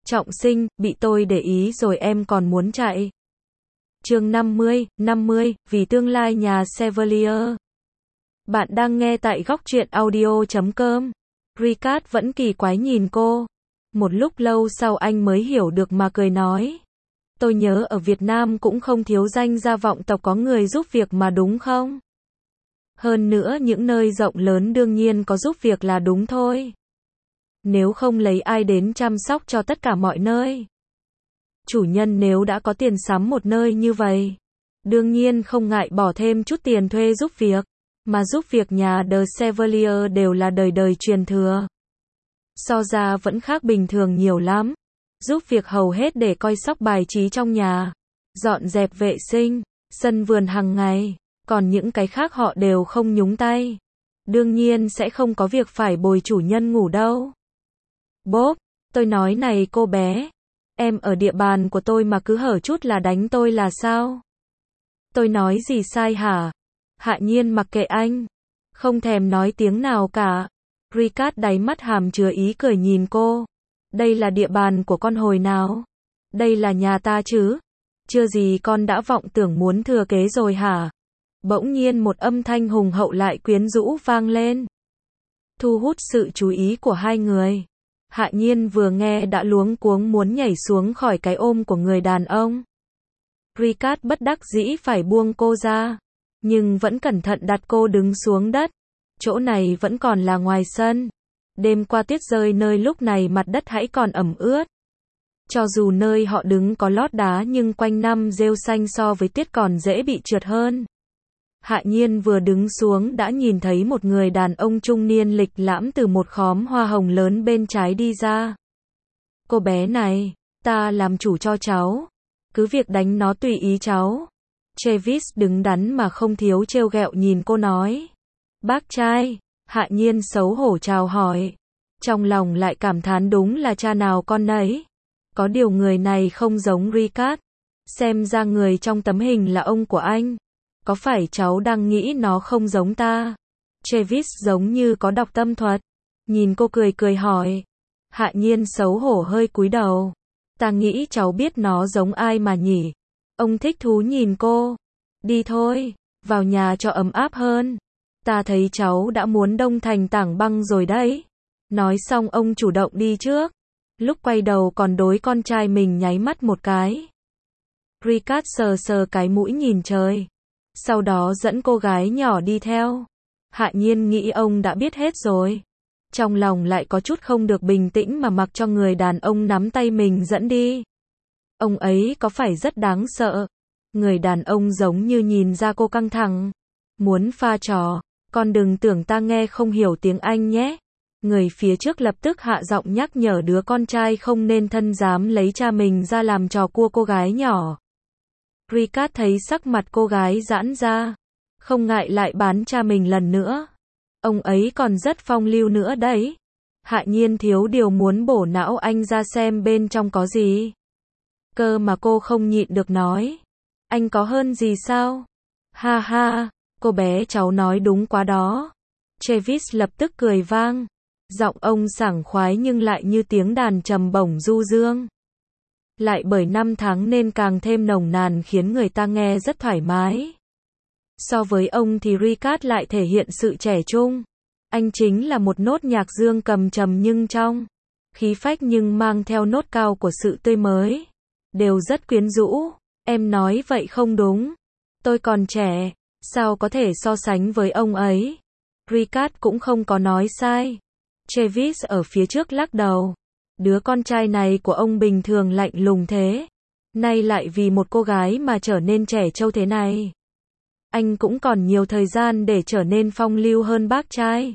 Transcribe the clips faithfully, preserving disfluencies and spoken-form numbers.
Trọng sinh, bị tôi để ý rồi em còn muốn chạy. Chương năm mươi, năm mươi, vì tương lai nhà Chevalier. Bạn đang nghe tại góc truyện audio chấm com. Ricard vẫn kỳ quái nhìn cô. Một lúc lâu sau anh mới hiểu được mà cười nói. Tôi nhớ ở Việt Nam cũng không thiếu danh gia vọng tộc có người giúp việc mà đúng không? Hơn nữa những nơi rộng lớn đương nhiên có giúp việc là đúng thôi. Nếu không lấy ai đến chăm sóc cho tất cả mọi nơi. Chủ nhân nếu đã có tiền sắm một nơi như vậy, đương nhiên không ngại bỏ thêm chút tiền thuê giúp việc, mà giúp việc nhà The Chevalier đều là đời đời truyền thừa. So ra vẫn khác bình thường nhiều lắm. Giúp việc hầu hết để coi sóc bài trí trong nhà, dọn dẹp vệ sinh, sân vườn hàng ngày, còn những cái khác họ đều không nhúng tay. Đương nhiên sẽ không có việc phải bồi chủ nhân ngủ đâu. Bốp, tôi nói này cô bé, em ở địa bàn của tôi mà cứ hở chút là đánh tôi là sao? Tôi nói gì sai hả? Hạ Nhiên mặc kệ anh, không thèm nói tiếng nào cả. Ricard đáy mắt hàm chứa ý cười nhìn cô. Đây là địa bàn của con hồi nào? Đây là nhà ta chứ? Chưa gì con đã vọng tưởng muốn thừa kế rồi hả? Bỗng nhiên một âm thanh hùng hậu lại quyến rũ vang lên, thu hút sự chú ý của hai người. Hạ Nhiên vừa nghe đã luống cuống muốn nhảy xuống khỏi cái ôm của người đàn ông. Ricard bất đắc dĩ phải buông cô ra, nhưng vẫn cẩn thận đặt cô đứng xuống đất. Chỗ này vẫn còn là ngoài sân. Đêm qua tuyết rơi nơi lúc này mặt đất hãy còn ẩm ướt. Cho dù nơi họ đứng có lót đá nhưng quanh năm rêu xanh so với tuyết còn dễ bị trượt hơn. Hạ Nhiên vừa đứng xuống đã nhìn thấy một người đàn ông trung niên lịch lãm từ một khóm hoa hồng lớn bên trái đi ra. Cô bé này, ta làm chủ cho cháu. Cứ việc đánh nó tùy ý cháu. Travis đứng đắn mà không thiếu trêu ghẹo nhìn cô nói. Bác trai. Hạ Nhiên xấu hổ chào hỏi. Trong lòng lại cảm thán đúng là cha nào con nấy. Có điều người này không giống Ricard. Xem ra người trong tấm hình là ông của anh. Có phải cháu đang nghĩ nó không giống ta? Travis giống như có đọc tâm thuật. Nhìn cô cười cười hỏi. Hạ Nhiên xấu hổ hơi cúi đầu. Ta nghĩ cháu biết nó giống ai mà nhỉ? Ông thích thú nhìn cô. Đi thôi, vào nhà cho ấm áp hơn. Ta thấy cháu đã muốn đông thành tảng băng rồi đấy. Nói xong ông chủ động đi trước. Lúc quay đầu còn đối con trai mình nháy mắt một cái. Ricard sờ sờ cái mũi nhìn trời. Sau đó dẫn cô gái nhỏ đi theo. Hạ Nhiên nghĩ ông đã biết hết rồi. Trong lòng lại có chút không được bình tĩnh mà mặc cho người đàn ông nắm tay mình dẫn đi. Ông ấy có phải rất đáng sợ? Người đàn ông giống như nhìn ra cô căng thẳng. Muốn pha trò, con đừng tưởng ta nghe không hiểu tiếng Anh nhé. Người phía trước lập tức hạ giọng nhắc nhở đứa con trai không nên thân dám lấy cha mình ra làm trò cua cô gái nhỏ. Ricard thấy sắc mặt cô gái giãn ra, không ngại lại bán cha mình lần nữa. Ông ấy còn rất phong lưu nữa đấy. Hạ Nhiên thiếu điều muốn bổ não anh ra xem bên trong có gì. Cơ mà cô không nhịn được nói. Anh có hơn gì sao? Ha ha, cô bé cháu nói đúng quá đó. Travis lập tức cười vang. Giọng ông sảng khoái nhưng lại như tiếng đàn trầm bổng du dương. Lại bởi năm tháng nên càng thêm nồng nàn khiến người ta nghe rất thoải mái. So với ông thì Ricard lại thể hiện sự trẻ trung. Anh chính là một nốt nhạc dương cầm trầm nhưng trong, khí phách nhưng mang theo nốt cao của sự tươi mới. Đều rất quyến rũ. Em nói vậy không đúng. Tôi còn trẻ, sao có thể so sánh với ông ấy? Ricard cũng không có nói sai. Travis ở phía trước lắc đầu. Đứa con trai này của ông bình thường lạnh lùng thế. Nay lại vì một cô gái mà trở nên trẻ trâu thế này. Anh cũng còn nhiều thời gian để trở nên phong lưu hơn bác trai.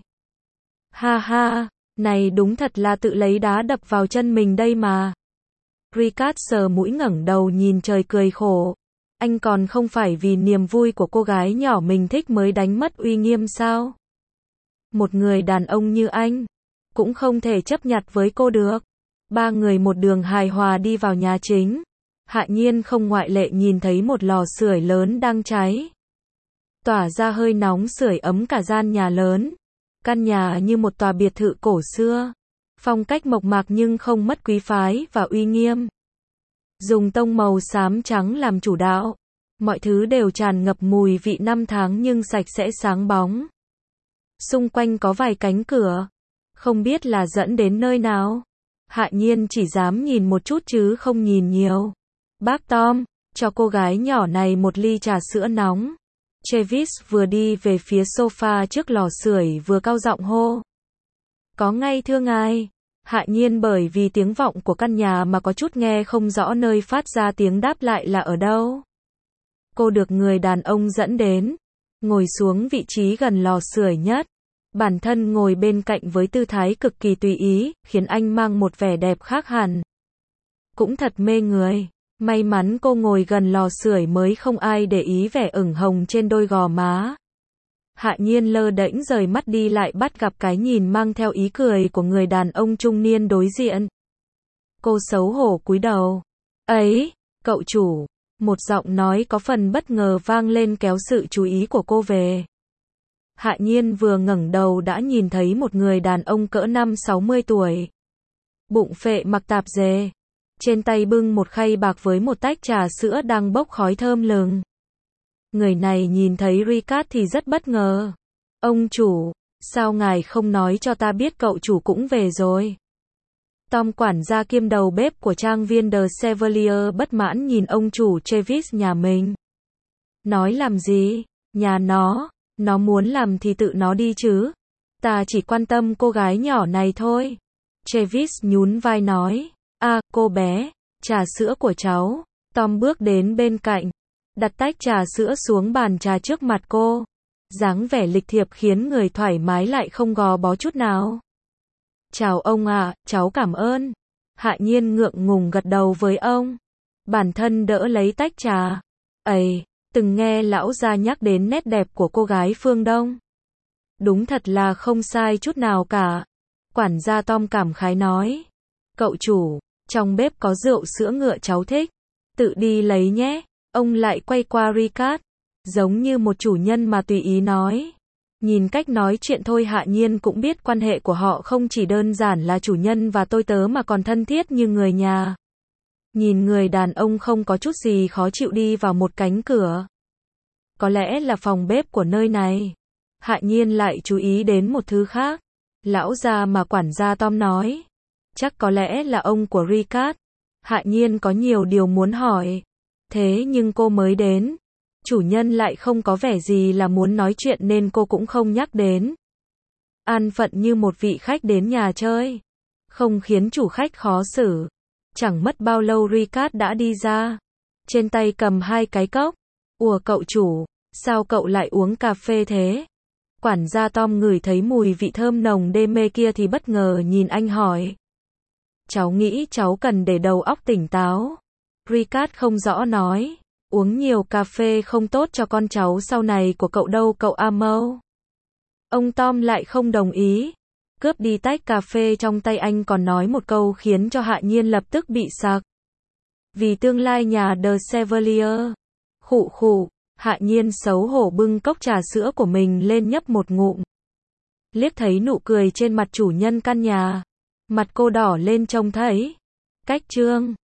Ha ha, này đúng thật là tự lấy đá đập vào chân mình đây mà. Ricard sờ mũi ngẩng đầu nhìn trời cười khổ. Anh còn không phải vì niềm vui của cô gái nhỏ mình thích mới đánh mất uy nghiêm sao? Một người đàn ông như anh, cũng không thể chấp nhặt với cô được. Ba người một đường hài hòa đi vào nhà chính. Hạ Nhiên không ngoại lệ nhìn thấy một lò sưởi lớn đang cháy. Tỏa ra hơi nóng sưởi ấm cả gian nhà lớn. Căn nhà như một tòa biệt thự cổ xưa. Phong cách mộc mạc nhưng không mất quý phái và uy nghiêm. Dùng tông màu xám trắng làm chủ đạo. Mọi thứ đều tràn ngập mùi vị năm tháng nhưng sạch sẽ sáng bóng. Xung quanh có vài cánh cửa. Không biết là dẫn đến nơi nào. Hạ Nhiên chỉ dám nhìn một chút chứ không nhìn nhiều. Bác Tom, cho cô gái nhỏ này một ly trà sữa nóng. Travis vừa đi về phía sofa trước lò sưởi vừa cau giọng hô. Có ngay thưa ngài. Hạ Nhiên bởi vì tiếng vọng của căn nhà mà có chút nghe không rõ nơi phát ra tiếng đáp lại là ở đâu. Cô được người đàn ông dẫn đến, ngồi xuống vị trí gần lò sưởi nhất. Bản thân ngồi bên cạnh với tư thái cực kỳ tùy ý, khiến anh mang một vẻ đẹp khác hẳn. Cũng thật mê người. May mắn cô ngồi gần lò sưởi mới không ai để ý vẻ ửng hồng trên đôi gò má. Hạ Nhiên lơ đễnh rời mắt đi lại bắt gặp cái nhìn mang theo ý cười của người đàn ông trung niên đối diện. Cô xấu hổ cúi đầu. Ấy, cậu chủ. Một giọng nói có phần bất ngờ vang lên kéo sự chú ý của cô về. Hạ Nhiên vừa ngẩng đầu đã nhìn thấy một người đàn ông cỡ năm sáu mươi tuổi. Bụng phệ mặc tạp dề. Trên tay bưng một khay bạc với một tách trà sữa đang bốc khói thơm lừng. Người này nhìn thấy Ricard thì rất bất ngờ. Ông chủ, sao ngài không nói cho ta biết cậu chủ cũng về rồi? Tom quản gia kiêm đầu bếp của trang viên The Chevalier bất mãn nhìn ông chủ Travis nhà mình. Nói làm gì? Nhà nó, nó muốn làm thì tự nó đi chứ. Ta chỉ quan tâm cô gái nhỏ này thôi. Travis nhún vai nói. À, cô bé, trà sữa của cháu. Tom bước đến bên cạnh, đặt tách trà sữa xuống bàn trà trước mặt cô. Dáng vẻ lịch thiệp khiến người thoải mái lại không gò bó chút nào. Chào ông ạ, à, cháu cảm ơn. Hạ Nhiên ngượng ngùng gật đầu với ông. Bản thân đỡ lấy tách trà. Ây, từng nghe lão gia nhắc đến nét đẹp của cô gái phương Đông. Đúng thật là không sai chút nào cả. Quản gia Tom cảm khái nói. Cậu chủ, trong bếp có rượu sữa ngựa cháu thích. Tự đi lấy nhé. Ông lại quay qua Ricard. Giống như một chủ nhân mà tùy ý nói. Nhìn cách nói chuyện thôi Hạ Nhiên cũng biết quan hệ của họ không chỉ đơn giản là chủ nhân và tôi tớ mà còn thân thiết như người nhà. Nhìn người đàn ông không có chút gì khó chịu đi vào một cánh cửa. Có lẽ là phòng bếp của nơi này. Hạ Nhiên lại chú ý đến một thứ khác. Lão già mà quản gia Tom nói. Chắc có lẽ là ông của Ricard. Hạ Nhiên có nhiều điều muốn hỏi. Thế nhưng cô mới đến. Chủ nhân lại không có vẻ gì là muốn nói chuyện nên cô cũng không nhắc đến. An phận như một vị khách đến nhà chơi. Không khiến chủ khách khó xử. Chẳng mất bao lâu Ricard đã đi ra. Trên tay cầm hai cái cốc. Ủa cậu chủ, sao cậu lại uống cà phê thế? Quản gia Tom ngửi thấy mùi vị thơm nồng đê mê kia thì bất ngờ nhìn anh hỏi. Cháu nghĩ cháu cần để đầu óc tỉnh táo. Ricard không rõ nói. Uống nhiều cà phê không tốt cho con cháu sau này của cậu đâu cậu Amo. Ông Tom lại không đồng ý. Cướp đi tách cà phê trong tay anh còn nói một câu khiến cho Hạ Nhiên lập tức bị sặc. Vì tương lai nhà The Chevalier. Khụ khụ, Hạ Nhiên xấu hổ bưng cốc trà sữa của mình lên nhấp một ngụm. Liếc thấy nụ cười trên mặt chủ nhân căn nhà. Mặt cô đỏ lên trông thấy. Cách trương.